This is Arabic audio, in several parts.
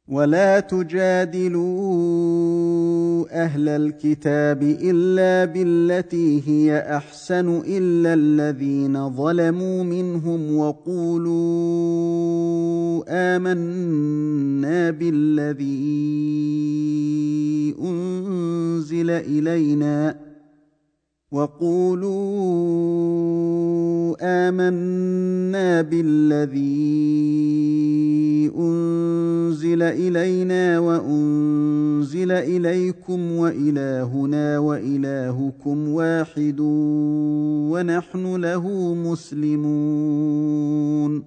ولا تجادلوا أهل الكتاب إلا بالتي هي أحسن إلا الذين ظلموا منهم وقولوا آمنا بالذي أنزل إلينا وأنزل إليكم وإلهنا وإلهكم واحد ونحن له مسلمون.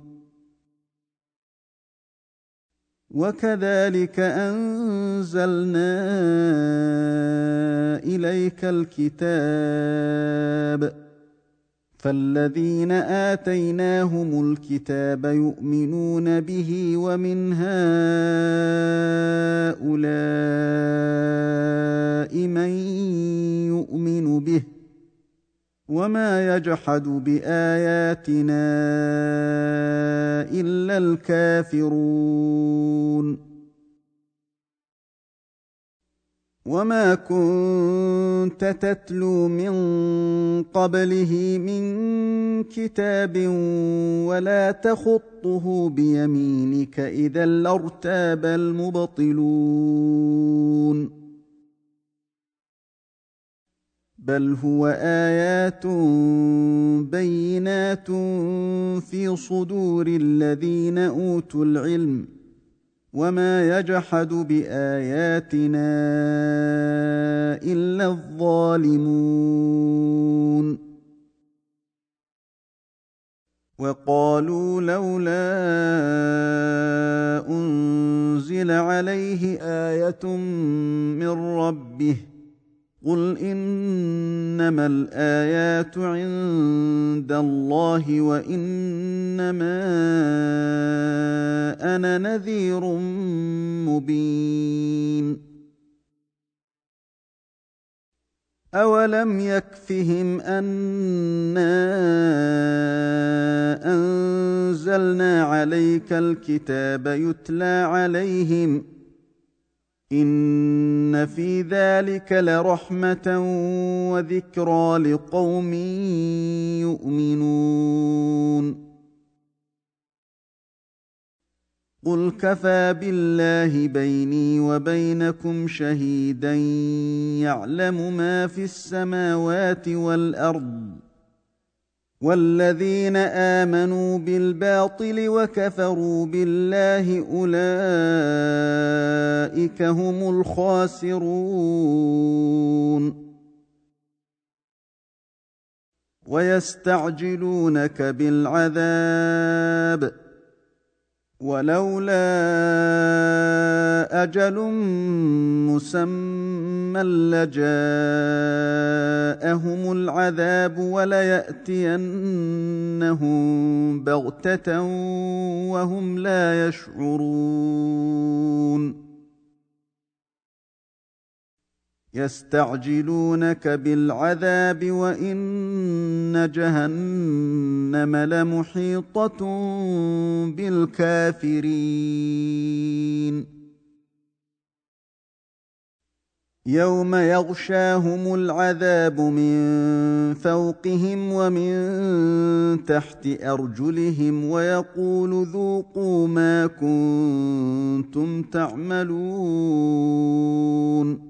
وكذلك أنزلنا إليك الكتاب فالذين آتيناهم الكتاب يؤمنون به ومن هؤلاء من يؤمن به وما يجحد بآياتنا إلا الكافرون. وما كنت تتلو من قبله من كتاب ولا تخطه بيمينك إذا لارتاب المبطلون. بل هو آيات بينات في صدور الذين أوتوا العلم وما يجحد بآياتنا إلا الظالمون. وقالوا لولا أنزل عليه آية من ربه قل إنما الآيات عند الله وإنما أنا نذير مبين. أولم يكفهم أنا أنزلنا عليك الكتاب يتلى عليهم إن في ذلك لرحمة وذكرى لقوم يؤمنون. قل كفى بالله بيني وبينكم شهيدا يعلم ما في السماوات والأرض والذين آمنوا بالباطل وكفروا بالله أولئك هم الخاسرون. ويستعجلونك بالعذاب ولولا أجل مسمى لجاءهم العذاب وليأتينهم بغتة وهم لا يشعرون. يستعجلونك بالعذاب وإن جهنم لمحيطة بالكافرين. يوم يغشاهم العذاب من فوقهم ومن تحت أرجلهم ويقول ذوقوا ما كنتم تعملون.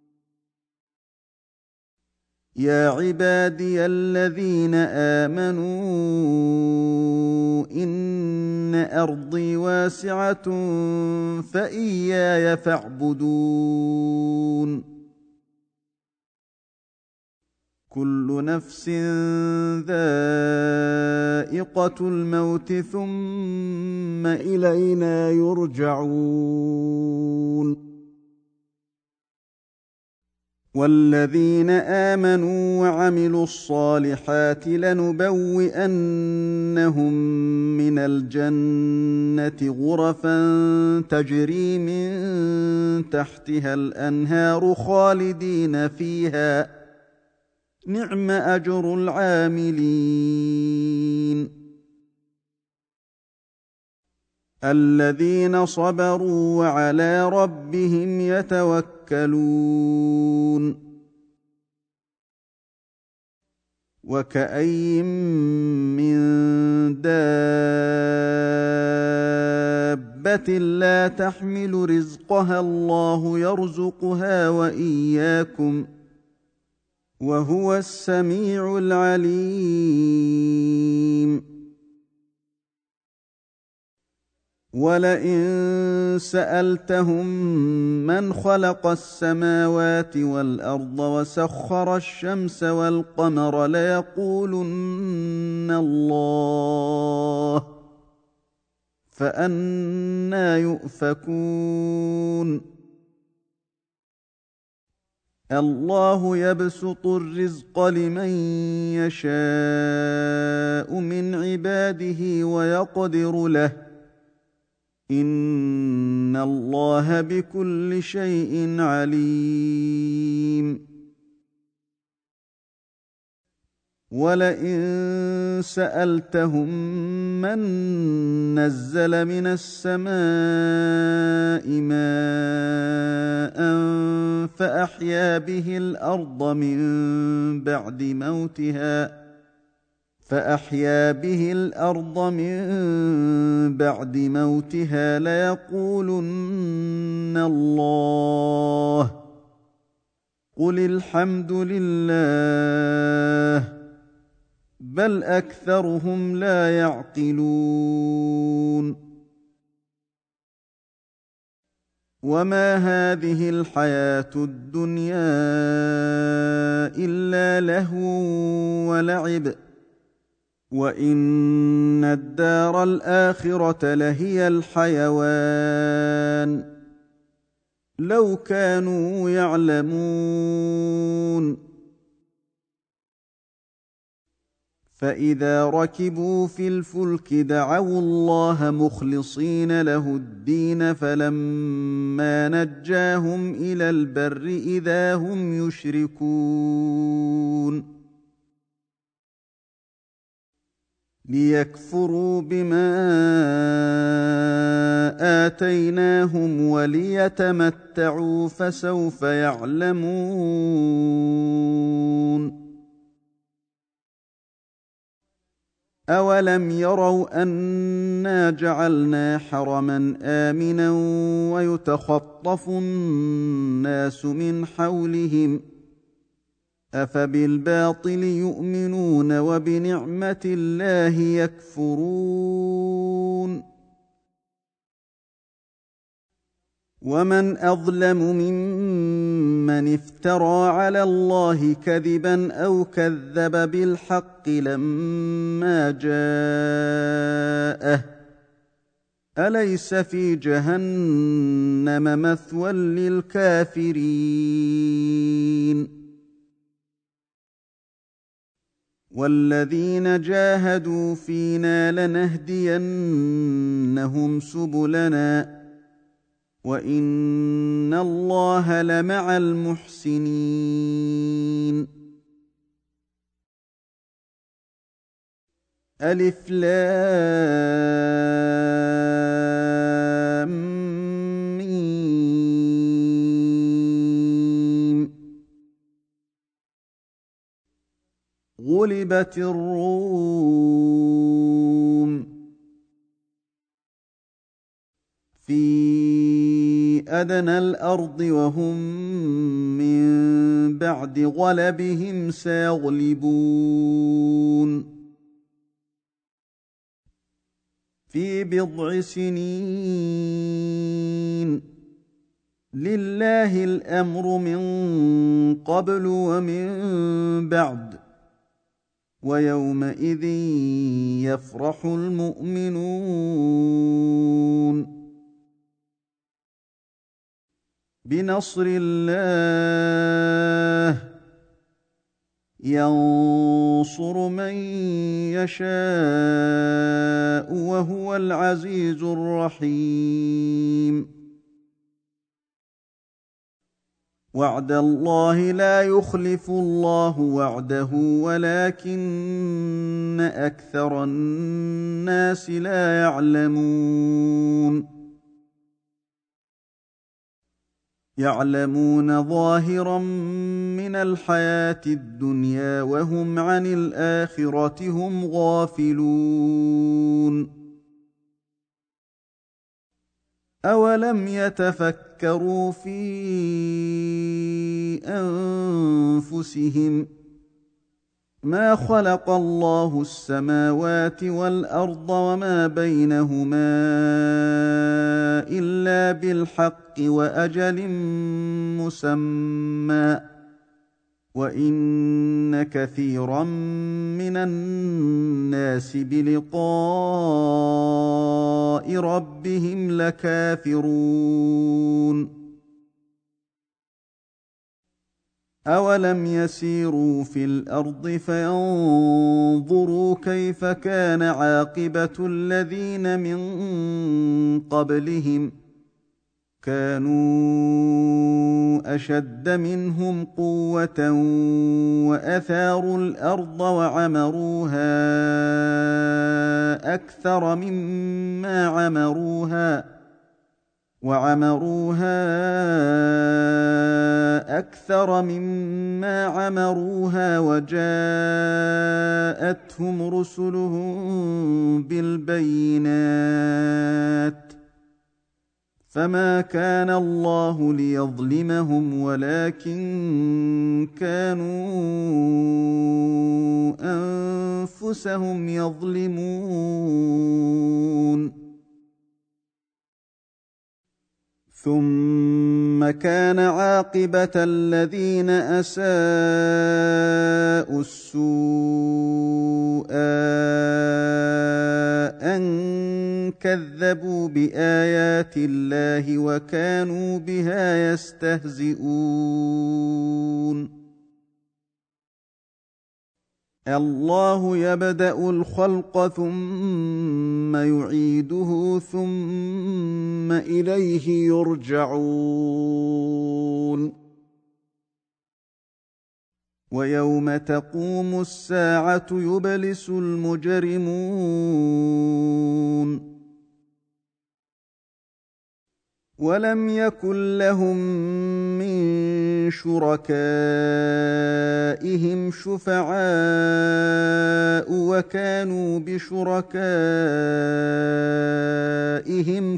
يا عبادي الذين آمنوا إن أرضي واسعة فإياي فاعبدون. كل نفس ذائقة الموت ثم إلينا يرجعون. والذين آمنوا وعملوا الصالحات لنبوئنهم من الجنة غرفا تجري من تحتها الأنهار خالدين فيها نعم أجر العاملين. الذين صبروا وعلى ربهم يتوكلون وكأين من دابة لا تحمل رزقها الله يرزقها وإياكم وهو السميع العليم ولئن سألتهم من خلق السماوات والأرض وسخر الشمس والقمر ليقولن الله فأنى يؤفكون الله يبسط الرزق لمن يشاء من عباده ويقدر له إن الله بكل شيء عليم ولئن سألتهم من نزل من السماء ماء فأحيا به الأرض من بعد موتها ليقولن الله قل الحمد لله بل أكثرهم لا يعقلون وما هذه الحياة الدنيا إلا لهو ولعب وإن الدار الآخرة لهي الحيوان لو كانوا يعلمون فإذا ركبوا في الفلك دعوا الله مخلصين له الدين فلما نجاهم إلى البر إذا هم يشركون ليكفروا بما آتيناهم وليتمتعوا فسوف يعلمون أولم يروا أنا جعلنا حرما آمنا ويتخطف الناس من حولهم أفبالباطل يؤمنون وبنعمة الله يكفرون ومن أظلم ممن افترى على الله كذبا أو كذب بالحق لما جاءه أليس في جهنم مثوى للكافرين والذين جاهدوا فينا لنهدينهم سبلنا وإن الله لمع المحسنين ألف لام ميم غلبت الروم في أدنى الأرض وهم من بعد غلبهم سيغلبون في بضع سنين لله الأمر من قبل ومن بعد ويومئذ يفرح المؤمنون بنصر الله ينصر من يشاء وهو العزيز الرحيم وعد الله لا يخلف الله وعده ولكن أكثر الناس لا يعلمون يعلمون ظاهرا من الحياة الدنيا وهم عن الآخرة هم غافلون أولم يتفكروا في أنفسهم ما خلق الله السماوات والأرض وما بينهما إلا بالحق وأجل مسمى وإن كثيرا من الناس بلقاء ربهم لكافرون أولم يسيروا في الأرض فينظروا كيف كان عاقبة الذين من قبلهم كانوا أشد منهم قوة وأثاروا الأرض وعمروها أكثر مما عمروها وجاءتهم رسلهم بالبينات فما كان الله ليظلمهم ولكن كانوا أنفسهم يظلمون ثم كان عاقبة الذين أساءوا السوء أن كذبوا بآيات الله وكانوا بها يستهزئون الله يبدأ الخلق ثم يعيده ثم إليه يرجعون ويوم تقوم الساعة يبلس المجرمون ولم يكن لهم من شركائهم شفعاء وكانوا بشركائهم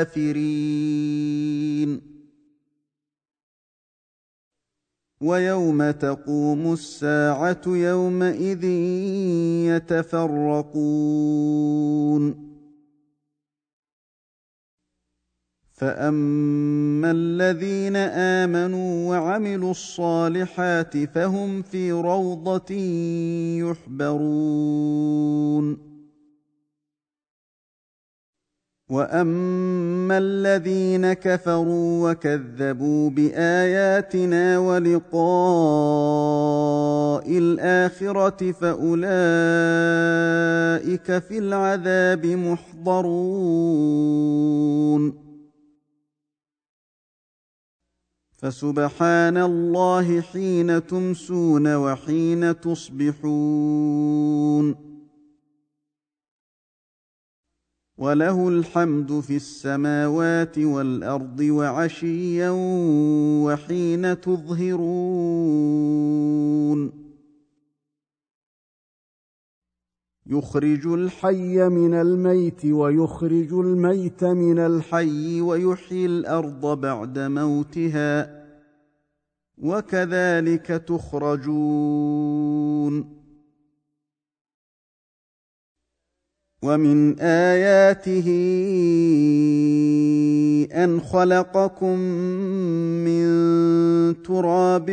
كافرين ويوم تقوم الساعة يومئذ يتفرقون فأما الذين آمنوا وعملوا الصالحات فهم في روضة يحبرون وأما الذين كفروا وكذبوا بآياتنا ولقاء الآخرة فأولئك في العذاب محضرون فسبحان الله حين تمسون وحين تصبحون وله الحمد في السماوات والأرض وعشيا وحين تظهرون يخرج الحي من الميت ويخرج الميت من الحي ويحيي الأرض بعد موتها وكذلك تخرجون ومن آياته أن خلقكم من تراب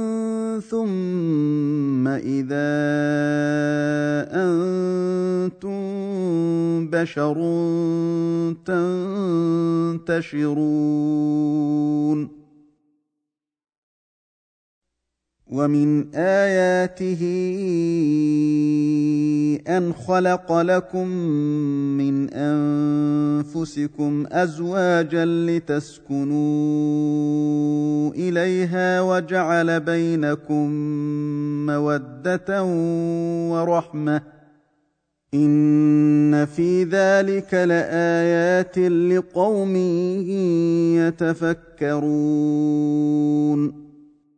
ثم إذا أنتم بشر تنتشرون ومن آياته أن خلق لكم من أنفسكم أزواجا لتسكنوا إليها وجعل بينكم مودة ورحمة إن في ذلك لآيات لقوم يتفكرون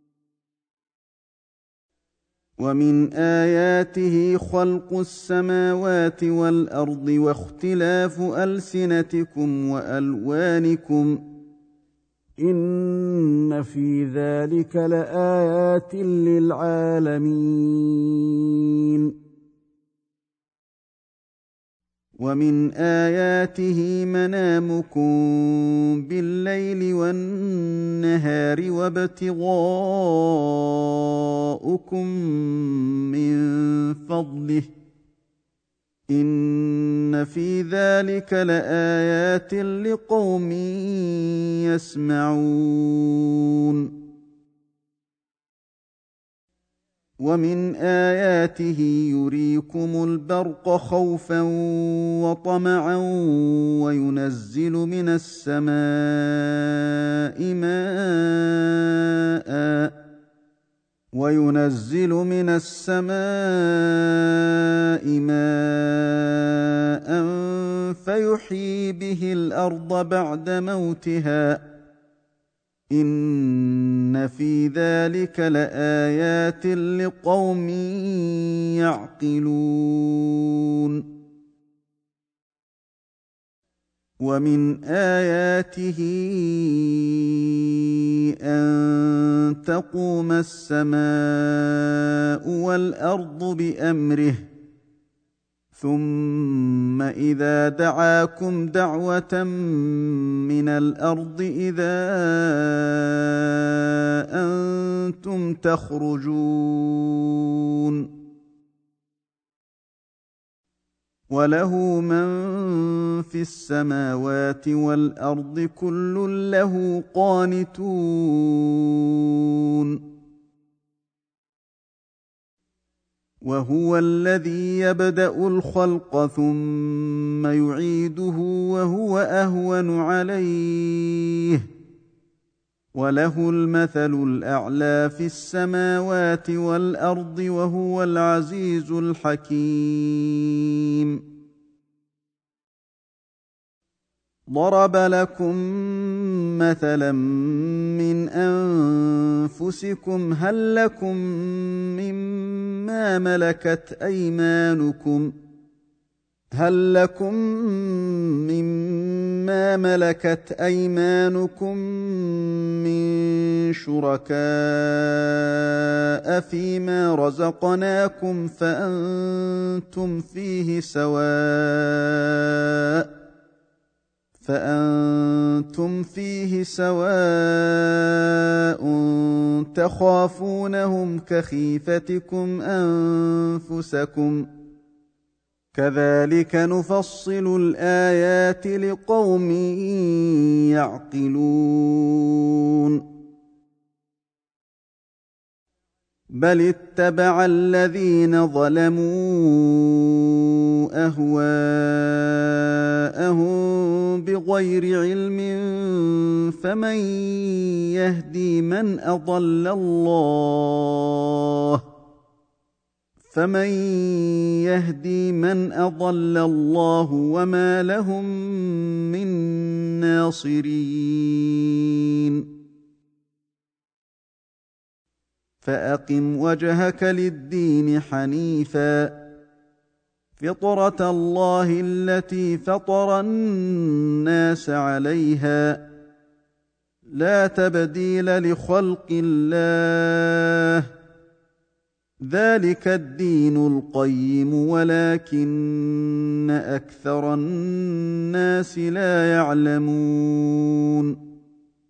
ومن آياته خلق السماوات والأرض واختلاف ألسنتكم وألوانكم إن في ذلك لآيات للعالمين ومن آياته منامكم بالليل والنهار وابتغاؤكم من فضله إن في ذلك لآيات لقوم يسمعون ومن آياته يريكم البرق خوفا وطمعا وينزل من السماء ماء فيحيي به الأرض بعد موتها إن في ذلك لآيات لقوم يعقلون ومن آياته أن تقوم السماء والأرض بأمره ثم إذا دعاكم دعوة من الأرض إذا أنتم تخرجون وله من في السماوات والأرض كل له قانتون وهو الذي يبدأ الخلق ثم يعيده وهو أهون عليه وله المثل الأعلى في السماوات والأرض وهو العزيز الحكيم ضرب لكم مثلا من أنفسكم هل لكم مما ملكت أيمانكم من شركاء فيما رزقناكم فأنتم فيه سواء تخافونهم كخيفتكم أنفسكم كذلك نفصل الآيات لقوم يعقلون بل اتبع الذين ظلموا أهواءهم بغير علم فمن يهدي من أضل الله وما لهم من ناصرين فأقم وجهك للدين حنيفا فطرة الله التي فطر الناس عليها لا تبديل لخلق الله ذلك الدين القيم ولكن أكثر الناس لا يعلمون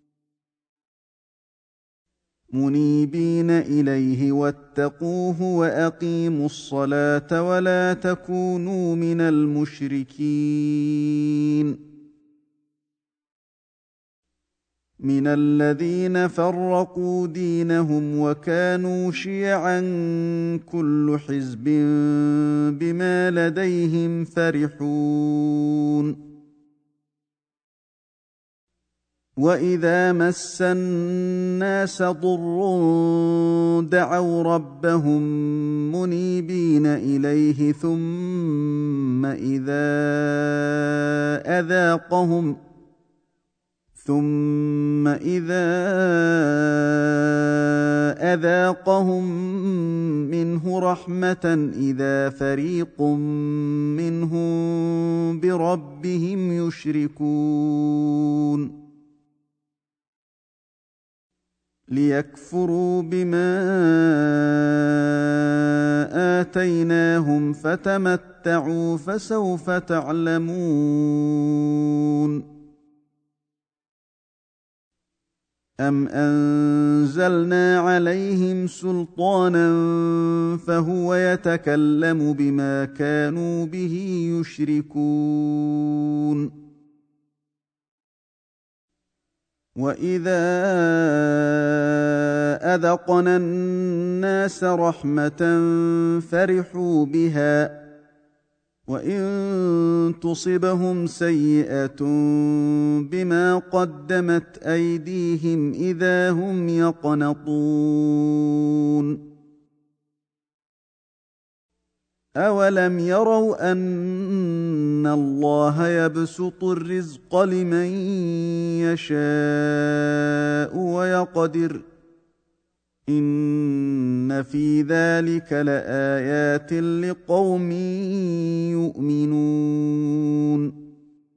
منيبين إليه واتقوه وأقيموا الصلاة ولا تكونوا من المشركين من الذين فرقوا دينهم وكانوا شيعا كل حزب بما لديهم فرحون وإذا مس الناس ضر دعوا ربهم منيبين إليه ثم إذا أذاقهم منه رحمة إذا فريق منهم بربهم يشركون ليكفروا بما آتيناهم فتمتعوا فسوف تعلمون أم أنزلنا عليهم سلطانا فهو يتكلم بما كانوا به يشركون وإذا أذقنا الناس رحمة فرحوا بها وإن تصبهم سيئة بما قدمت أيديهم إذا هم يقنطون أولم يروا أن الله يبسط الرزق لمن يشاء ويقدر إن في ذلك لآيات لقوم يؤمنون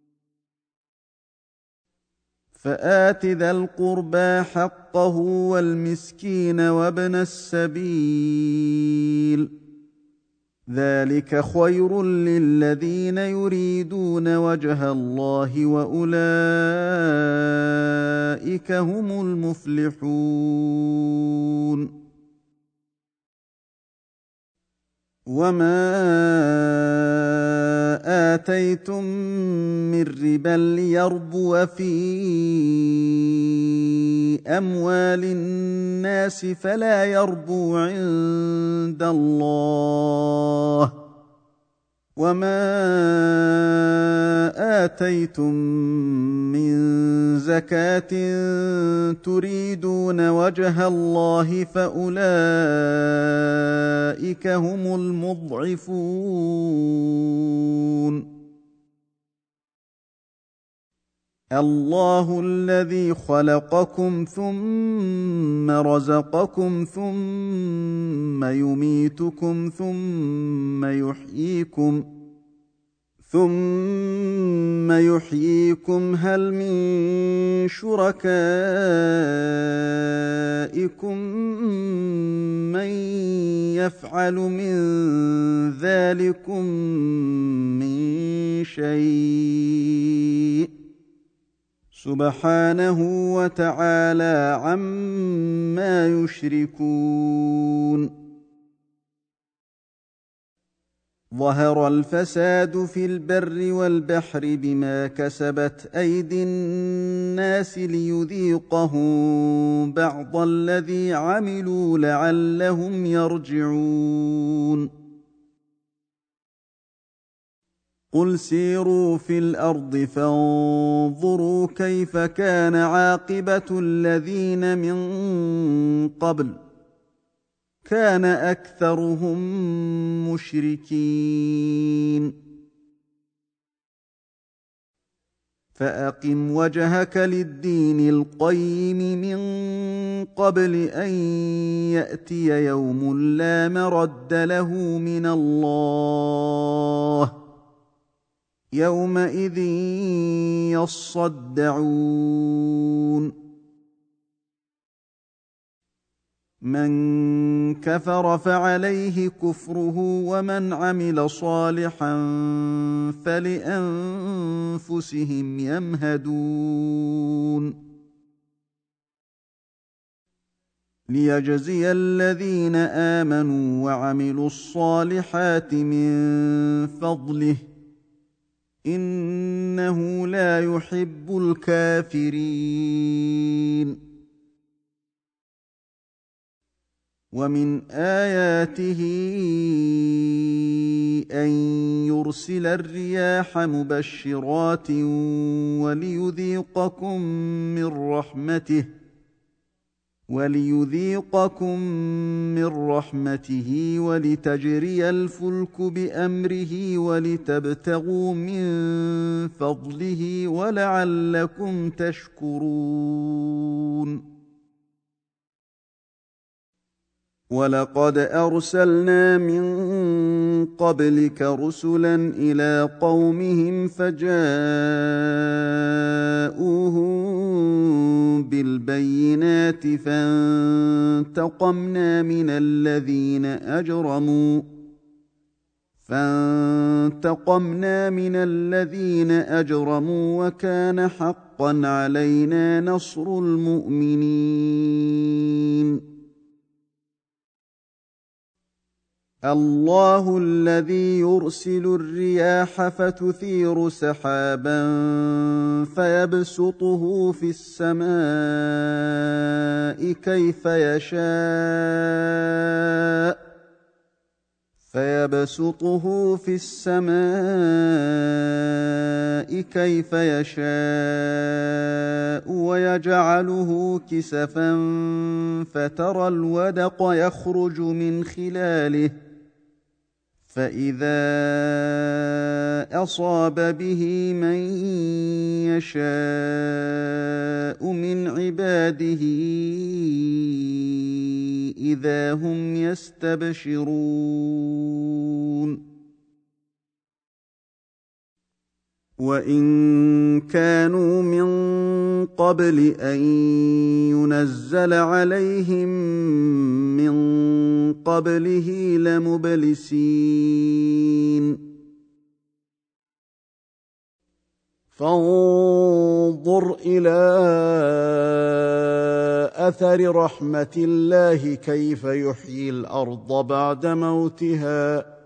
فآت ذا القربى حقه والمسكين وابن السبيل ذلك خير للذين يريدون وجه الله وأولئك هم المفلحون وما آتيتم من ربا ليربو في أموال الناس فلا يربو عند الله وما آتيتم من زكاة تريدون وجه الله فأولئك هم المضعفون الله الذي خلقكم ثم رزقكم ثم يميتكم ثم يحييكم هل من شركائكم من يفعل من ذلكم من شيء سبحانه وتعالى عما يشركون ظهر الفساد في البر والبحر بما كسبت أيدي الناس ليذيقهم بعض الذي عملوا لعلهم يرجعون قل سيروا في الأرض فانظروا كيف كان عاقبة الذين من قبل كان أكثرهم مشركين فأقم وجهك للدين القيم من قبل أن يأتي يوم لا مرد له من الله يومئذ يصدعون من كفر فعليه كفره ومن عمل صالحا فلأنفسهم يمهدون ليجزي الذين آمنوا وعملوا الصالحات من فضله إنه لا يحب الكافرين. ومن آياته أن يرسل الرياح مبشرات وليذيقكم من رحمته ولتجري الفلك بأمره ولتبتغوا من فضله ولعلكم تشكرون. ولقد أرسلنا من قبلك رسلا إلى قومهم فجاءوهم بالبينات فانتقمنا من الذين أجرموا وكان حقا علينا نصر المؤمنين. الله الذي يرسل الرياح فتثير سحابا فيبسطه في السماء كيف يشاء ويجعله كسفا فترى الودق يخرج من خلاله فإذا أصاب به من يشاء من عباده إذا هم يستبشرون. وإن كانوا من قبل أن ينزل عليهم من قبله لمبلسين. فانظر إلى أثر رحمة الله كيف يحيي الأرض بعد موتها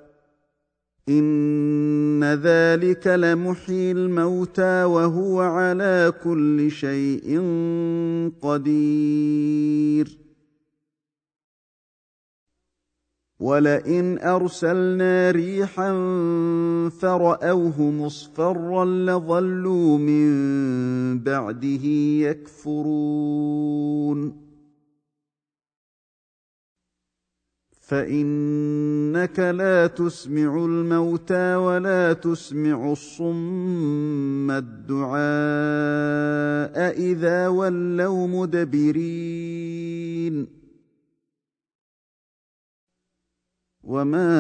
إن ذلك لمحيي الموتى وهو على كل شيء قدير. ولئن أرسلنا ريحا فرأوه مصفرا لظلوا من بعده يكفرون. فإنك لا تسمع الموتى ولا تسمع الصم الدعاء إذا ولوا مدبرين. وما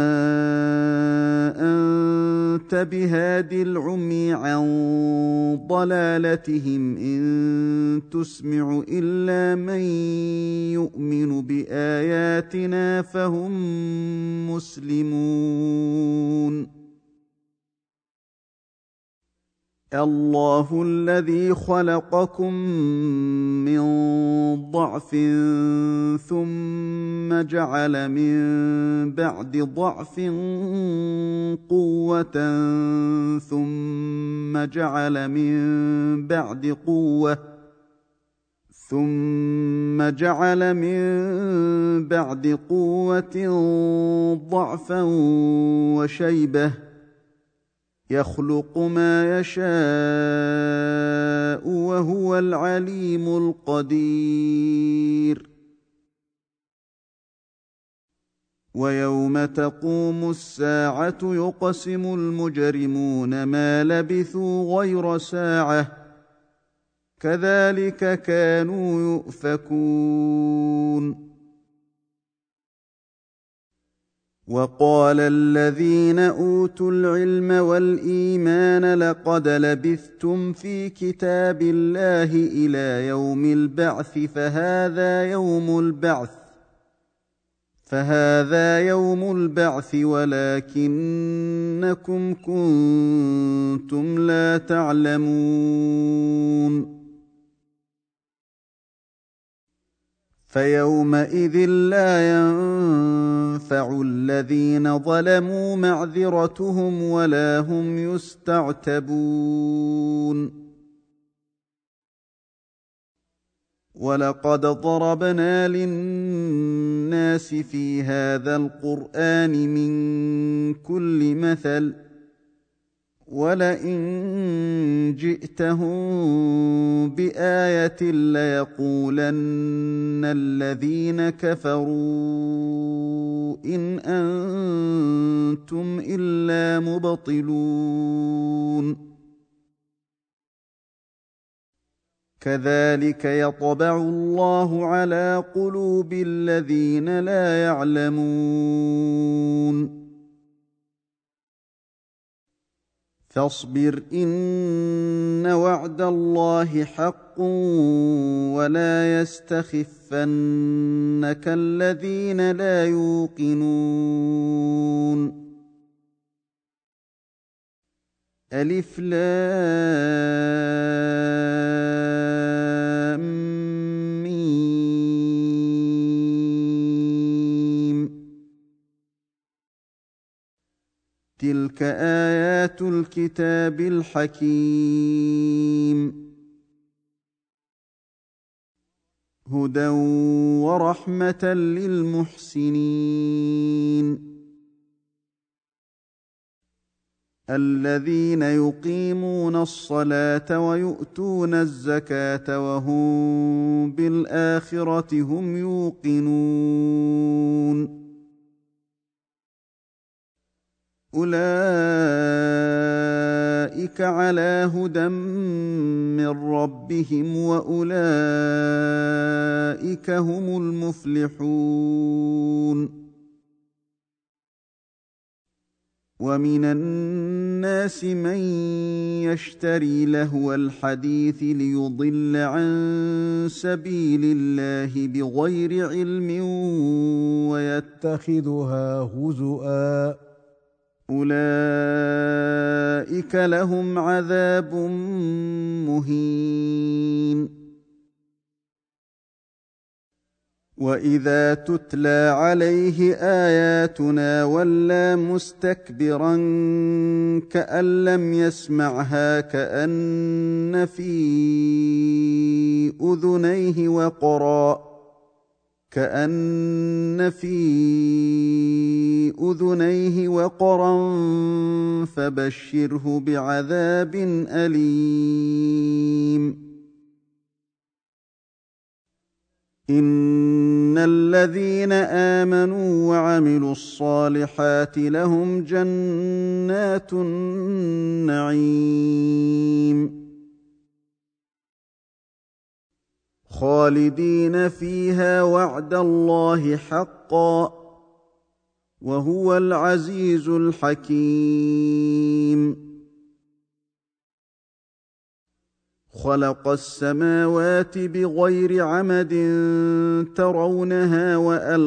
أنت بهاد العمي عن ضلالتهم إن تسمع إلا من يؤمن بآياتنا فهم مسلمون. الله الذي خلقكم من ضعف ثم جعل من بعد ضعف قوة ثم جعل من بعد قوة ضعفا وشيبة يخلق ما يشاء وهو العليم القدير. ويوم تقوم الساعة يقسم المجرمون ما لبثوا غير ساعة كذلك كانوا يؤفكون. وقال الذين أوتوا العلم والإيمان لقد لبثتم في كتاب الله إلى يوم البعث فهذا يوم البعث ولكنكم كنتم لا تعلمون. فيومئذ لا ينفع الذين ظلموا معذرتهم ولا هم يستعتبون. ولقد ضربنا للناس في هذا القرآن من كل مثل ولئن جئتهم بآية ليقولن الذين كفروا إن أنتم إلا مبطلون. كذلك يطبع الله على قلوب الذين لا يعلمون. فاصبر إن وعد الله حق ولا يستخفنك الذين لا يوقنون. ألف لام ميم. تلك آيات الكتاب الحكيم. هدى ورحمة للمحسنين الذين يقيمون الصلاة ويؤتون الزكاة وهم بالآخرة هم يوقنون. أولئك على هدى من ربهم وأولئك هم المفلحون. ومن الناس من يشتري لهو الحديث ليضل عن سبيل الله بغير علم ويتخذها هزؤا أولئك لهم عذاب مهين. وإذا تتلى عليه آياتنا ولى مستكبرا كأن لم يسمعها كأن في أذنيه وقرا فبشره بعذاب أليم. إن الذين آمنوا وعملوا الصالحات لهم جنات النعيم خالدين فيها وعد الله حقا وهو العزيز الحكيم. خلق السماوات بغير عمد ترونها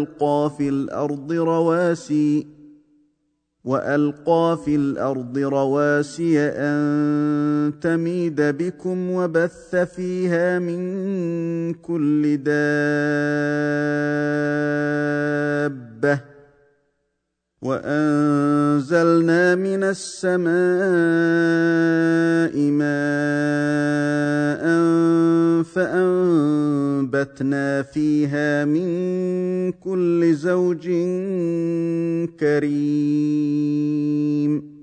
وألقى في الأرض رواسي أن تميد بكم وبث فيها من كل دابة وأنزلنا من السماء ماء فأنبتنا فيها من كل زوج كريم.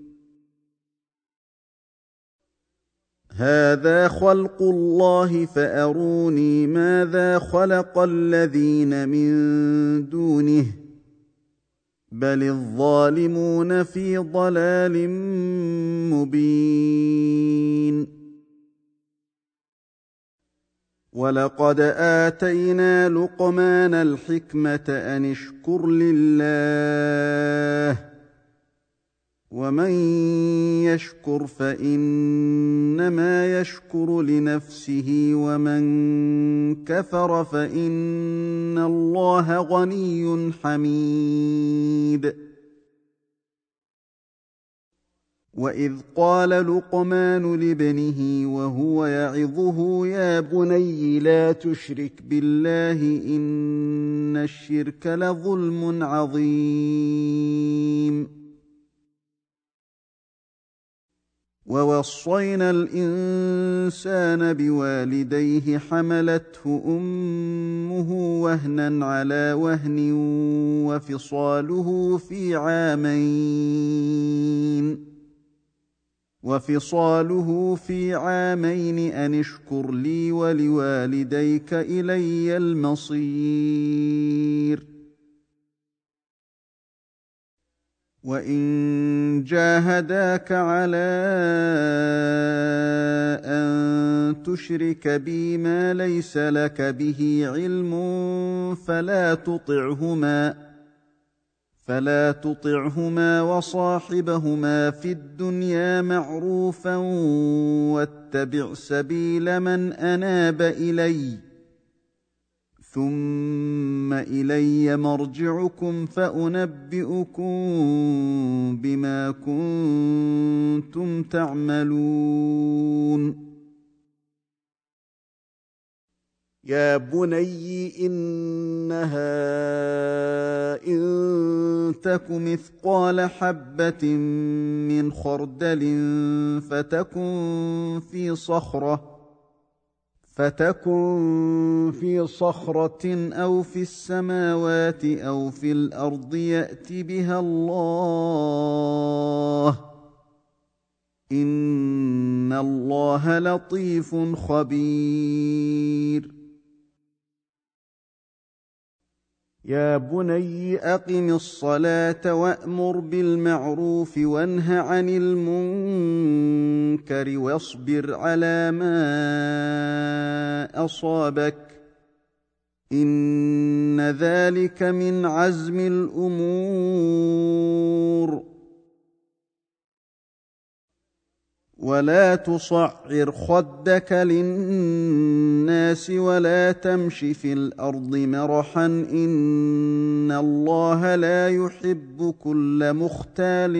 هذا خلق الله فأروني ماذا خلق الذين من دونه بل الظالمون في ضلال مبين. ولقد آتينا لقمان الحكمة أن اشكر لله ومن يشكر فإنما يشكر لنفسه ومن كفر فإن الله غني حميد. وإذ قال لقمان لابنه وهو يعظه يا بني لا تشرك بالله إن الشرك لظلم عظيم ووصينا الإنسان بوالديه حملته أمه وهنا على وهن وفصاله في عامين أن اشكر لي ولوالديك إلي المصير وإن جاهداك على أن تشرك بي ما ليس لك به علم فلا تطعهما وصاحبهما في الدنيا معروفا واتبع سبيل من أناب إلي ثم إلي مرجعكم فأنبئكم بما كنتم تعملون يا بني إنها إن تك مثقال حبة من خردل فتكن في صخرة أو في السماوات أو في الأرض يأت بها الله إن الله لطيف خبير يا بني أقم الصلاة وأمر بالمعروف وانه عن المنكر واصبر على ما أصابك إن ذلك من عزم الأمور ولا تصعر خدك للناس ولا تمش في الأرض مرحا إن الله لا يحب كل مختال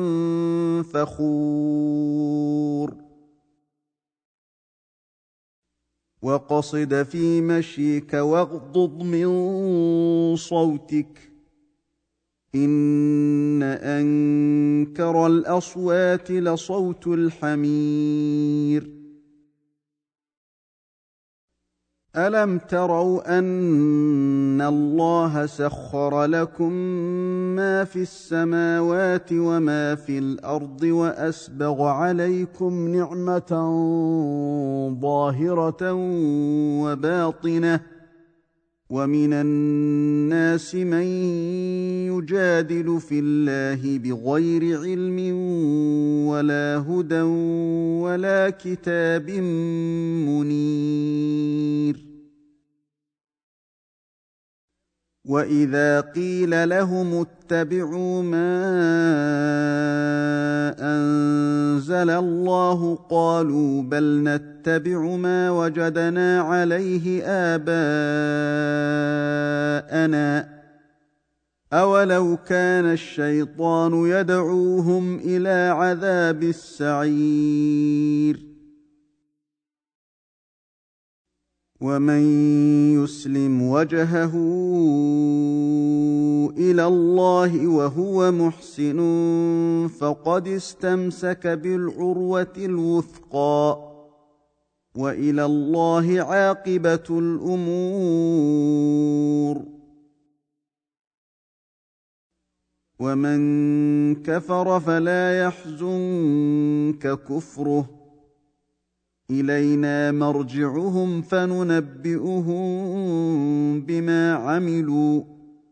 فخور وقصد في مشيك واغضض من صوتك إن أنكر الأصوات لصوت الحمير ألم تروا أن الله سخر لكم ما في السماوات وما في الأرض وأسبغ عليكم نعمة ظاهرة وباطنة ومن الناس من يجادل في الله بغير علم ولا هدى ولا كتاب منير وإذا قيل لهم اتبعوا ما أنزل الله قالوا بل نتبع ما وجدنا عليه آباءنا أولو كان الشيطان يدعوهم إلى عذاب السعير ومن يسلم وجهه إلى الله وهو محسن فقد استمسك بالعروة الوثقى وإلى الله عاقبة الأمور ومن كفر فلا يحزنك كفره إلينا مرجعهم فننبئهم بما عملوا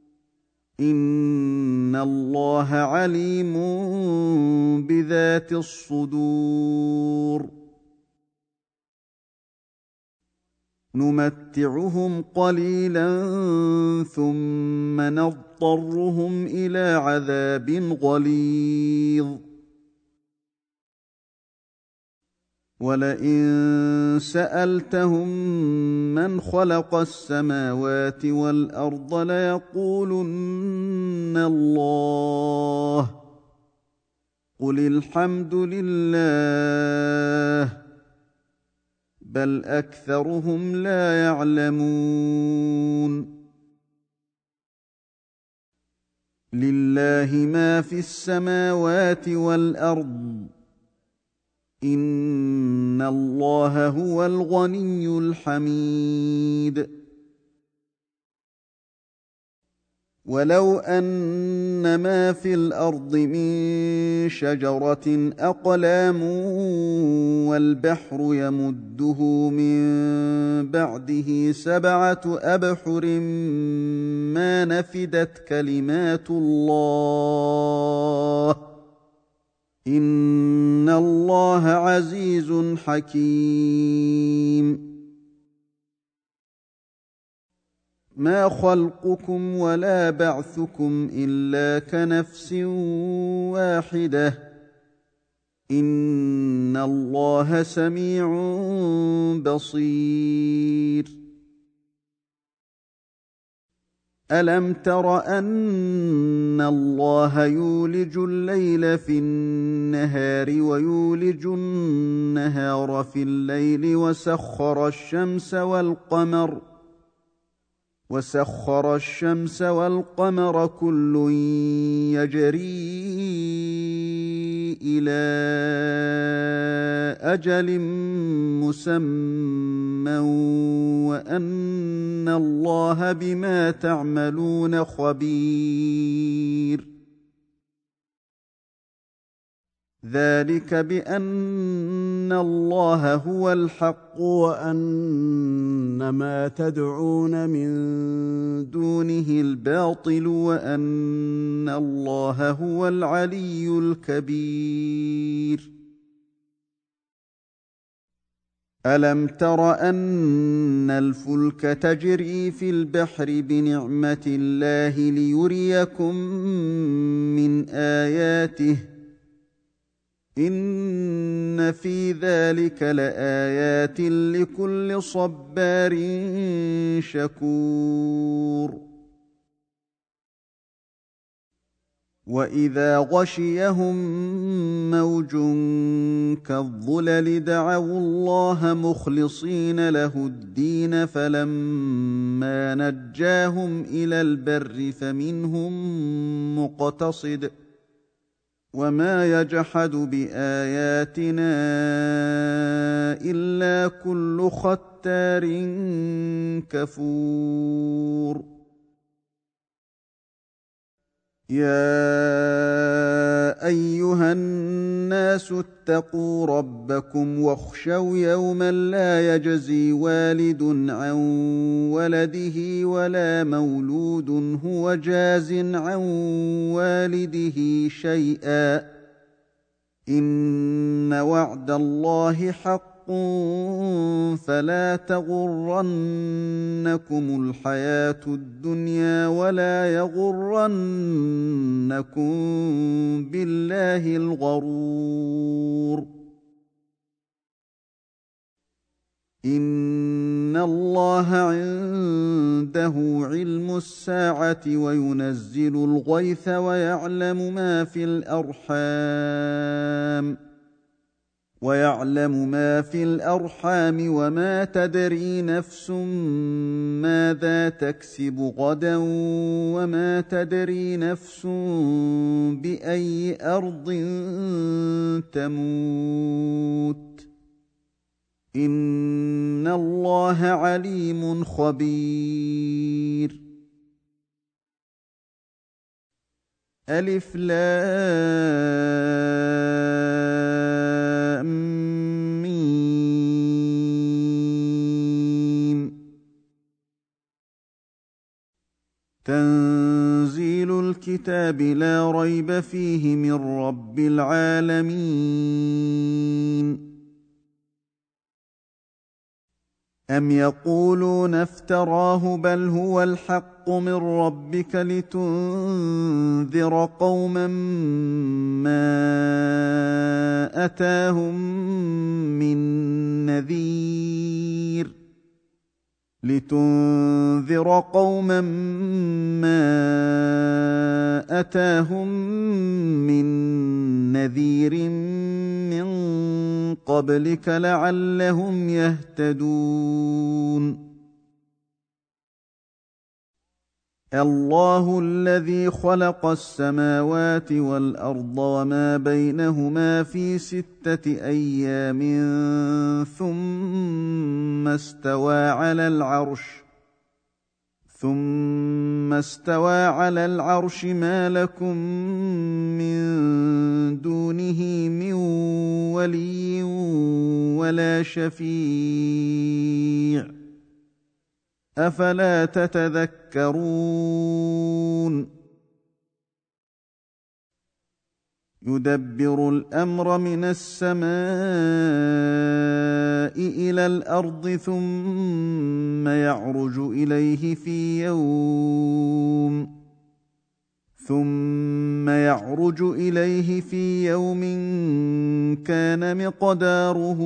إن الله عليم بذات الصدور نمتعهم قليلا ثم نضطرهم إلى عذاب غليظ ولئن سألتهم من خلق السماوات والأرض ليقولن الله قل الحمد لله بل اكثرهم لا يعلمون لله ما في السماوات والارض ان الله هو الغني الحميد ولو ان ما في الارض من شجره اقلام والبحر يمده من بعده 7 أبحر ما نفدت كلمات الله ان الله عزيز حكيم ما خلقكم ولا بعثكم الا كنفس واحده ان الله سميع بصير الم تر ان الله يولج الليل في النهار ويولج النهار في الليل وسخر الشمس والقمر كل يجري إلى أجل مسمى وأن الله بما تعملون خبير ذلك بأن الله هو الحق وأن ما تدعون من دونه الباطل وأن الله هو العلي الكبير ألم تر أن الفلك تجري في البحر بنعمة الله ليريكم من آياته إن في ذلك لآيات لكل صبار شكور وإذا غشيهم موج كالظلل دعوا الله مخلصين له الدين فلما نجاهم إلى البر فمنهم مقتصد وما يجحد بآياتنا إلا كل ختار كفور يا أيها الناس اتقوا ربكم واخشوا يوما لا يجزي والد عن ولده ولا مولود هو جاز عن والده شيئا إن وعد الله حق فلا تغرنكم الحياة الدنيا ولا يغرنكم بالله الغرور إن الله عنده علم الساعة وينزل الغيث ويعلم ما في الأرحام وما تدري نفس ماذا تكسب غدا وما تدري نفس بأي أرض تموت إن الله عليم خبير ألف لام ميم تنزيل الكتاب لا ريب فيه من رب العالمين أم يقولون افتراه بل هو الحق من ربك لتنذر قوما ما أتاهم من نذير لتنذر قوما ما أتاهم من نذير من قبلك لعلهم يهتدون. الله الذي خلق السماوات والأرض وما بينهما في 6 أيام ثم استوى على العرش ما لكم من دونه من ولي ولا شفيع أفلا تتذكرون. يدبر الأمر من السماء إلى الأرض ثم يعرج إليه في يوم كان مقداره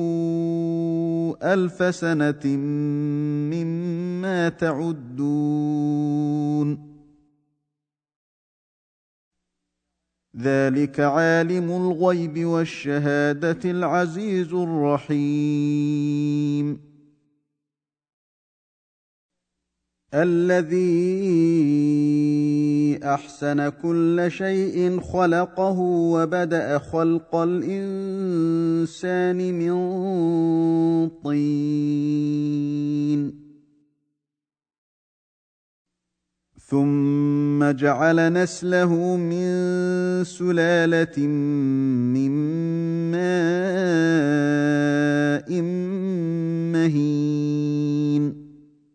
1000 سنة مما تعدون. ذلك عالم الغيب والشهادة العزيز الرحيم. الذي أحسن كل شيء خلقه وبدأ خلق الإنسان من طين ثم جعل نسله من سلالة من ماء مهين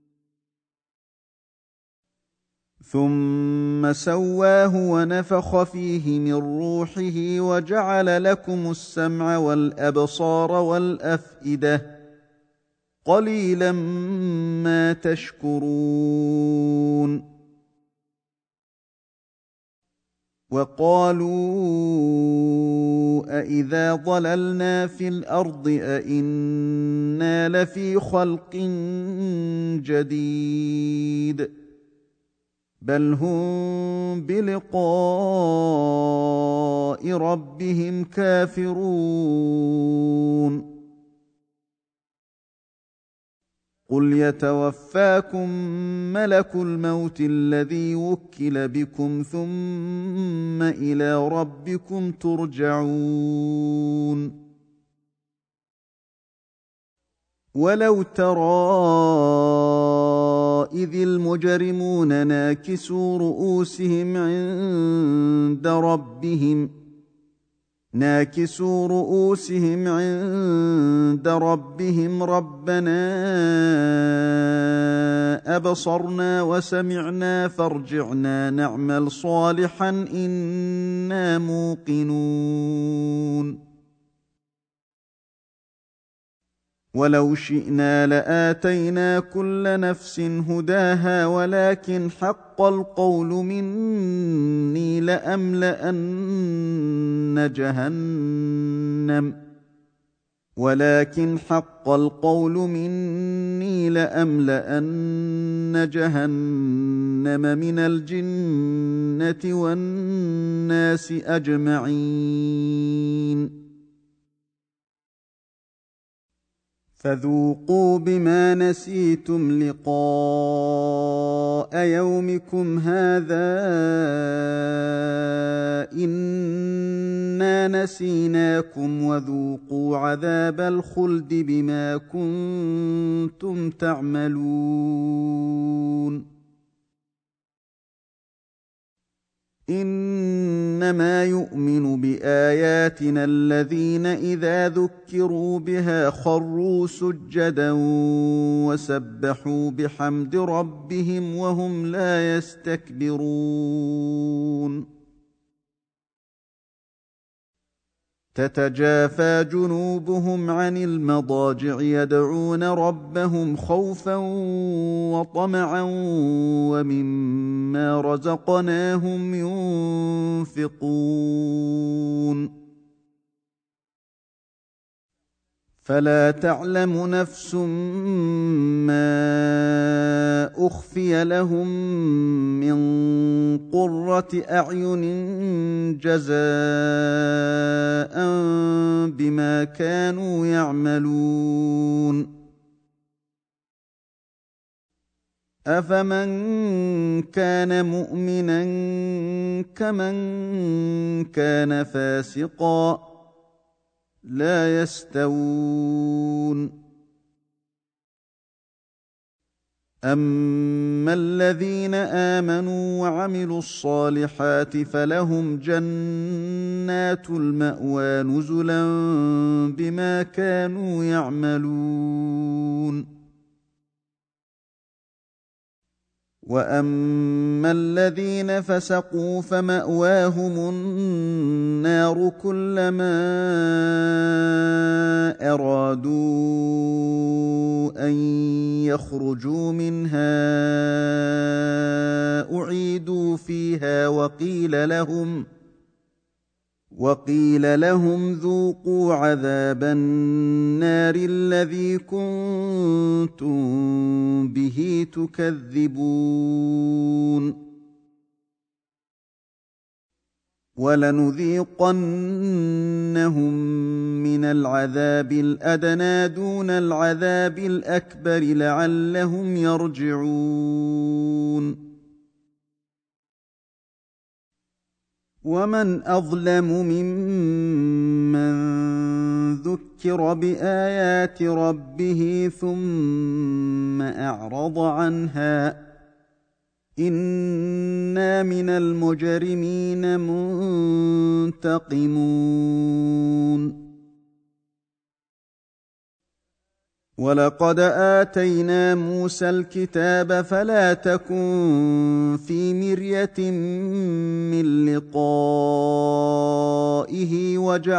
ثم سواه ونفخ فيه من روحه وجعل لكم السمع والأبصار والأفئدة قليلا ما تشكرون. وقالوا أإذا ضللنا في الأرض أإنا لفي خلق جديد بل هم بلقاء ربهم كافرون. قل يتوفاكم ملك الموت الذي وكل بكم ثم إلى ربكم ترجعون. ولو ترى إذ المجرمون ناكسوا رؤوسهم عند ربهم ربنا أبصرنا وسمعنا فارجعنا نعمل صالحا إنا موقنون. ولو شئنا لآتينا كل نفس هداها ولكن حق القول مني لأملأن جهنم من الجنة والناس أجمعين. فذوقوا بما نسيتم لقاء يومكم هذا إنا نسيناكم وذوقوا عذاب الخلد بما كنتم تعملون. إنما يؤمن بآياتنا الذين إذا ذكروا بها خروا سجدا وسبحوا بحمد ربهم وهم لا يستكبرون. تتجافى جنوبهم عن المضاجع يدعون ربهم خوفا وطمعا ومما رزقناهم ينفقون. فلا تعلم نفس ما اخفي لهم من قرة اعين جزاء بما كانوا يعملون افمن كان مؤمنا كمن كان فاسقا لا يستوون اما الذين امنوا وعملوا الصالحات فلهم جنات المأوى نزلا بما كانوا يعملون واما الذين فسقوا فمأواهم النار كلما ارادوا ان يخرجوا منها اعيدوا فيها وقيل لهم ذوقوا عذاب النار الذي كنتم به تكذبون ولنذيقنهم من العذاب الأدنى دون العذاب الأكبر لعلهم يرجعون ومن أظلم ممن ذكر بآيات ربه ثم أعرض عنها إنا من المجرمين منتقمون ولقد آتينا موسى الكتاب فلا تكن في مرية من لقائه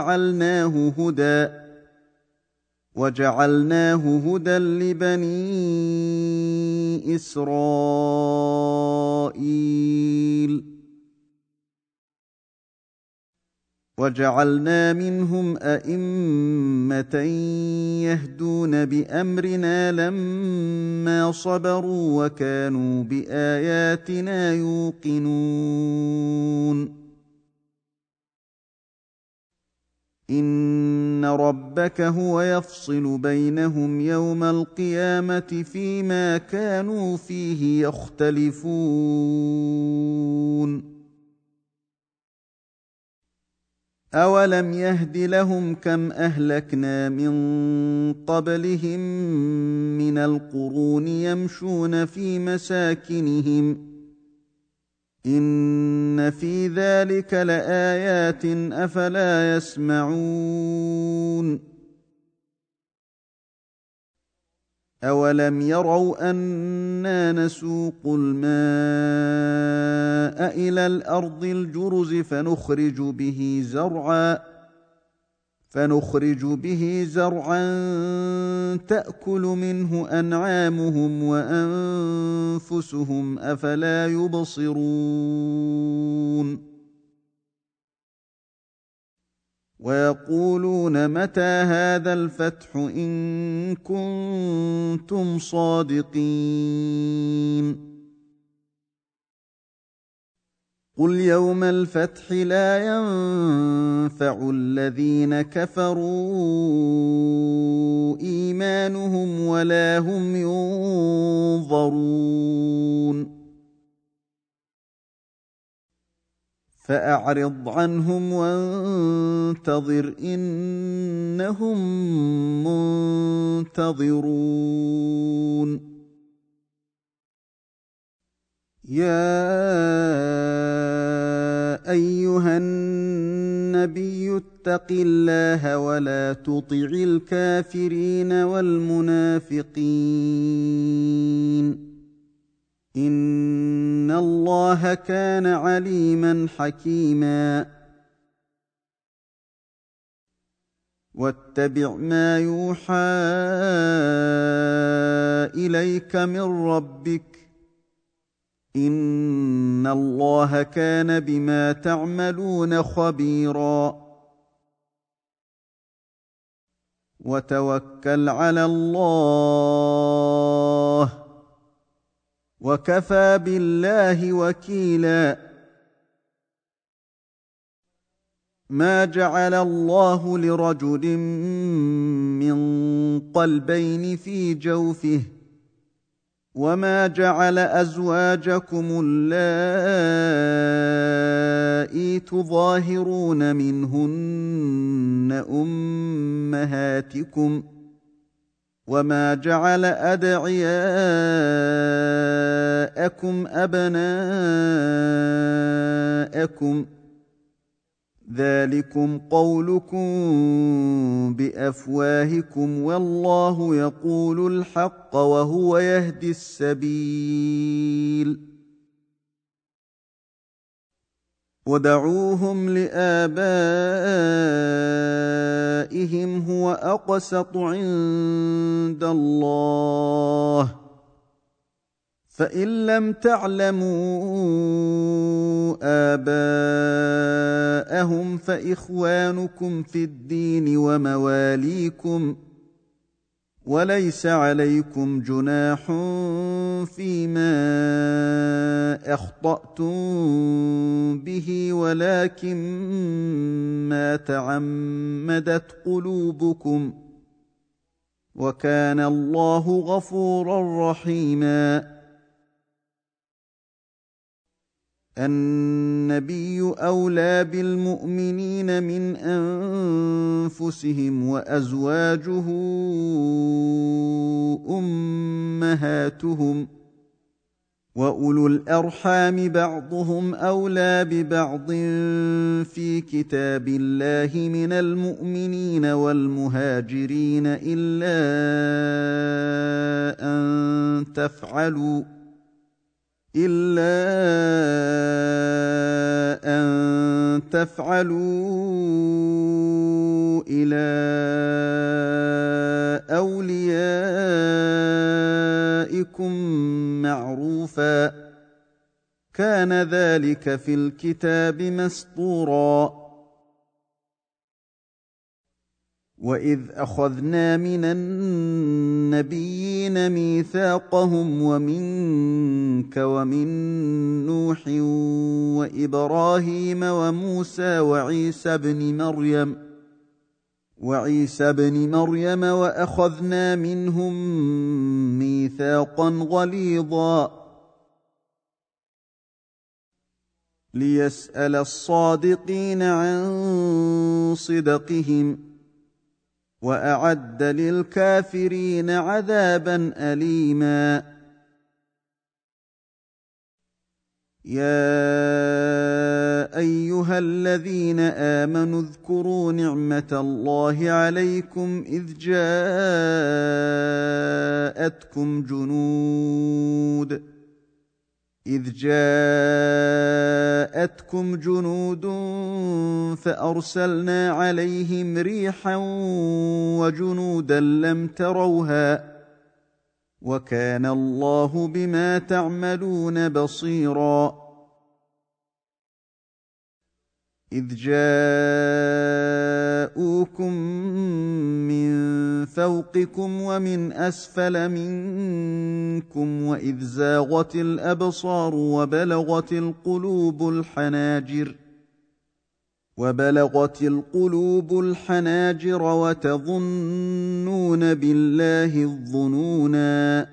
وجعلناه هدى لبني إسرائيل وجعلنا منهم أئمة يهدون بأمرنا لما صبروا وكانوا بآياتنا يوقنون إن ربك هو يفصل بينهم يوم القيامة فيما كانوا فيه يختلفون أولم يهد لهم كم أهلكنا من قبلهم من القرون يمشون في مساكنهم إن في ذلك لآيات أفلا يسمعون أولم يروا أنا نسوق الماء إلى الأرض الجرز فنخرج به زرعا تأكل منه أنعامهم وأنفسهم أفلا يبصرون ويقولون متى هذا الفتح إن كنتم صادقين قل يوم الفتح لا ينفع الذين كفروا إيمانهم ولا هم ينظرون فأعرض عنهم وانتظر إنهم منتظرون يا أيها النبي اتق الله ولا تطع الكافرين والمنافقين إن الله كان عليما حكيما واتبع ما يوحى إليك من ربك إن الله كان بما تعملون خبيرا وتوكل على الله وكفى بالله وكيلا. ما جعل الله لرجل من قلبين في جوفه وما جعل أزواجكم اللائي تظاهرون منهن أمهاتكم وما جعل أدعياءكم أبناءكم ذلكم قولكم بأفواهكم والله يقول الحق وهو يهدي السبيل. ودعوهم لآبائهم هو أقسط عند الله فإن لم تعلموا آباءهم فإخوانكم في الدين ومواليكم وليس عليكم جناح فيما أخطأتم به ولكن ما تعمدت قلوبكم وكان الله غفورا رحيما. النبي أولى بالمؤمنين من أنفسهم وأزواجه أمهاتهم وأولو الأرحام بعضهم أولى ببعض في كتاب الله من المؤمنين والمهاجرين إلا أن تفعلوا إلى أوليائكم معروفا كان ذلك في الكتاب مسطورا. وإذ أخذنا من النبيين ميثاقهم ومنك ومن نوح وإبراهيم وموسى وعيسى بن مريم وأخذنا منهم ميثاقا غليظا ليسأل الصادقين عن صدقهم وأعد للكافرين عذابا أليما. يا أيها الذين آمنوا اذكروا نعمة الله عليكم إذ جاءتكم جنود فأرسلنا عليهم ريحا وجنودا لم تروها وكان الله بما تعملون بصيرا. إذ جاءوكم من فوقكم ومن أسفل منكم وإذ زاغت الأبصار وبلغت القلوب الحناجر وتظنون بالله الظنونا.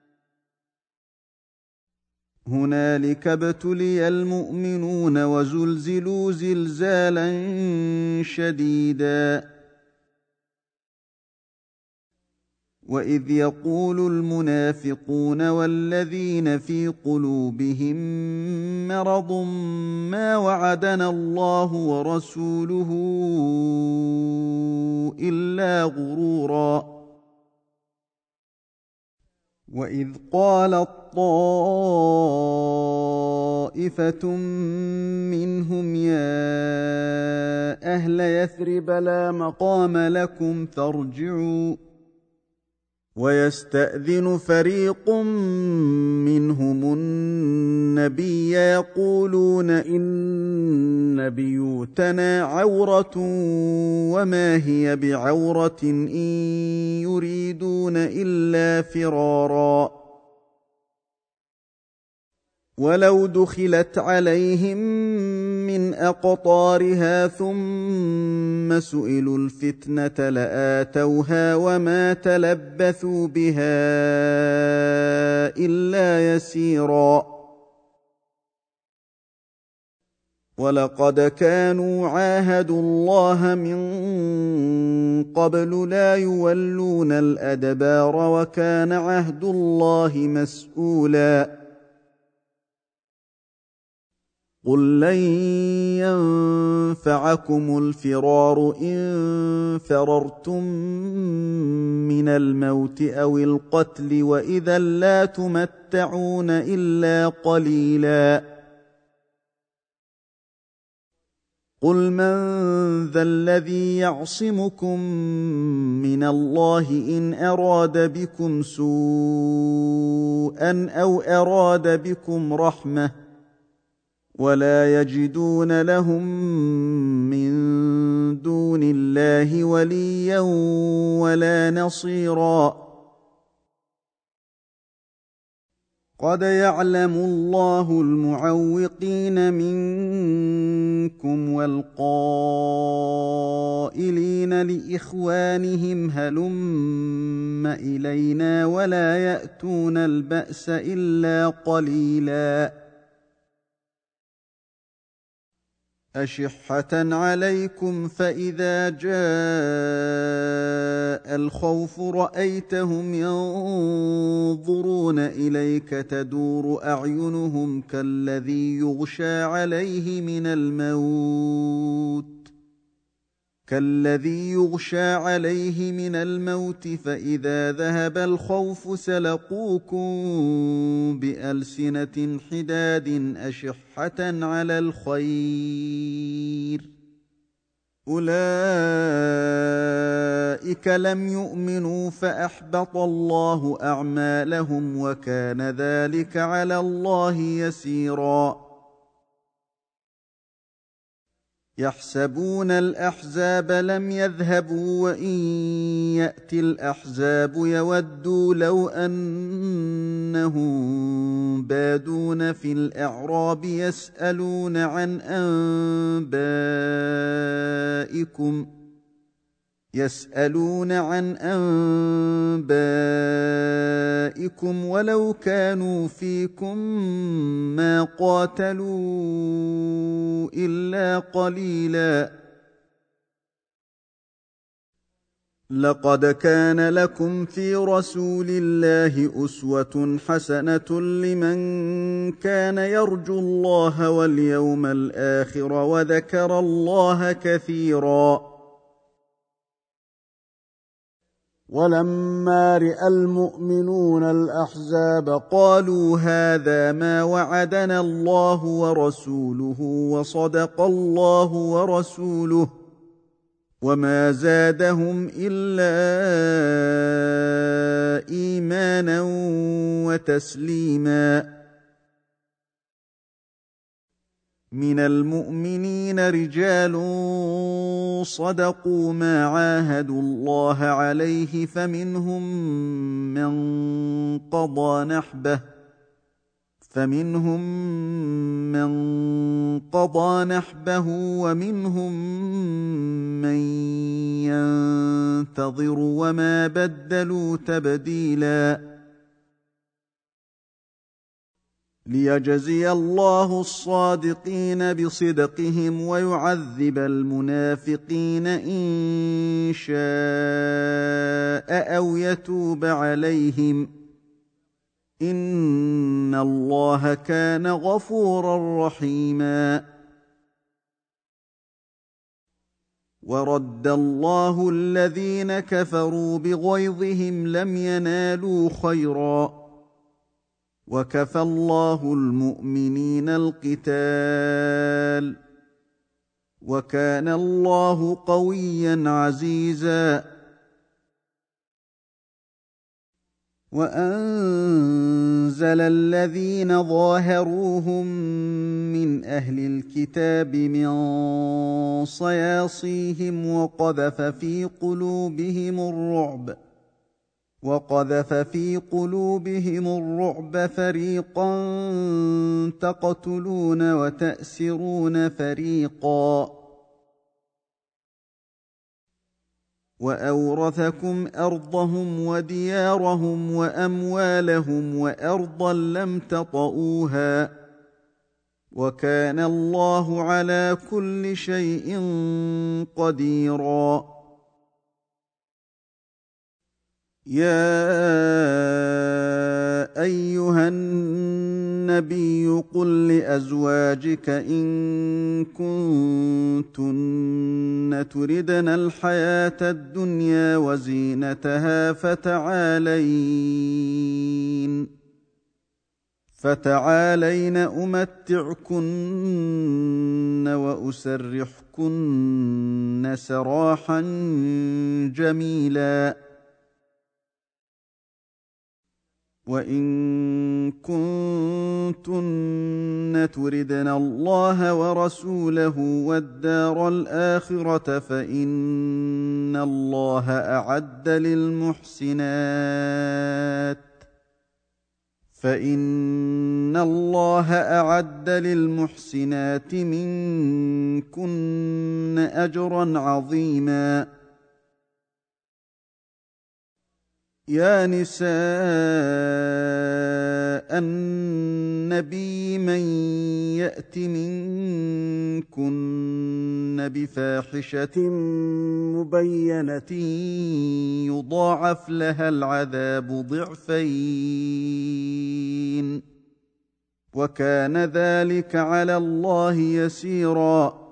هنالك ابتلي المؤمنون وزلزلوا زلزالا شديدا. وإذ يقول المنافقون والذين في قلوبهم مرض ما وعدنا الله ورسوله إلا غرورا. وإذ قالت طائفة منهم يا أهل يثرب لا مقام لكم فارجعوا ويستأذن فريق منهم النبي يقولون إن بيوتنا عورة وما هي بعورة إن يريدون إلا فرارا ولو دخلت عليهم من أقطارها ثم سئلوا الفتنة لآتوها وما تلبثوا بها إلا يسيرا ولقد كانوا عاهدوا الله من قبل لا يولون الأدبار وكان عهد الله مسؤولا قل لن ينفعكم الفرار إن فررتم من الموت أو القتل وإذا لا تمتعون إلا قليلا قل من ذا الذي يعصمكم من الله إن أراد بكم سوءا أو أراد بكم رحمة ولا يجدون لهم من دون الله وليا ولا نصيرا قد يعلم الله المعوقين منكم والقائلين لإخوانهم هلم إلينا ولا يأتون البأس إلا قليلا أشحة عليكم فإذا جاء الخوف رأيتهم ينظرون إليك تدور أعينهم كالذي يغشى عليه من الموت فإذا ذهب الخوف سلقوكم بألسنة حداد أشحة على الخير أولئك لم يؤمنوا فأحبط الله أعمالهم وكان ذلك على الله يسيرا يحسبون الأحزاب لم يذهبوا وإن يأتي الأحزاب يودوا لو أنهم بادون في الأعراب يسألون عن أنبائكم ولو كانوا فيكم ما قاتلوا إلا قليلا لقد كان لكم في رسول الله أسوة حسنة لمن كان يرجو الله واليوم الآخر وذكر الله كثيرا ولما رأى المؤمنون الأحزاب قالوا هذا ما وعدنا الله ورسوله وصدق الله ورسوله وما زادهم إلا إيمانا وتسليما من المؤمنين رجال صدقوا ما عاهدوا الله عليه فمنهم من قضى نحبه ومنهم من ينتظر وما بدلوا تبديلا ليجزي الله الصادقين بصدقهم ويعذب المنافقين إن شاء أو يتوب عليهم إن الله كان غفورا رحيما ورد الله الذين كفروا بغيظهم لم ينالوا خيرا وكفى الله المؤمنين القتال وكان الله قويا عزيزا وأنزل الذين ظاهروهم من أهل الكتاب من صياصيهم وقذف في قلوبهم الرعب فريقا تقتلون وتأسرون فريقا وأورثكم أرضهم وديارهم وأموالهم وأرضا لم تطئوها وكان الله على كل شيء قديرا يا أيها النبي قل لأزواجك إن كنتن تردن الحياة الدنيا وزينتها فتعالين أمتعكن وأسرحكن سراحا جميلا وإن كنتن تردن الله ورسوله والدار الآخرة فإن الله أعد للمحسنات منكن أجرا عظيما يا نساء النبي من يأت منكن بفاحشة مبينة يضاعف لها العذاب ضعفين وكان ذلك على الله يسيرا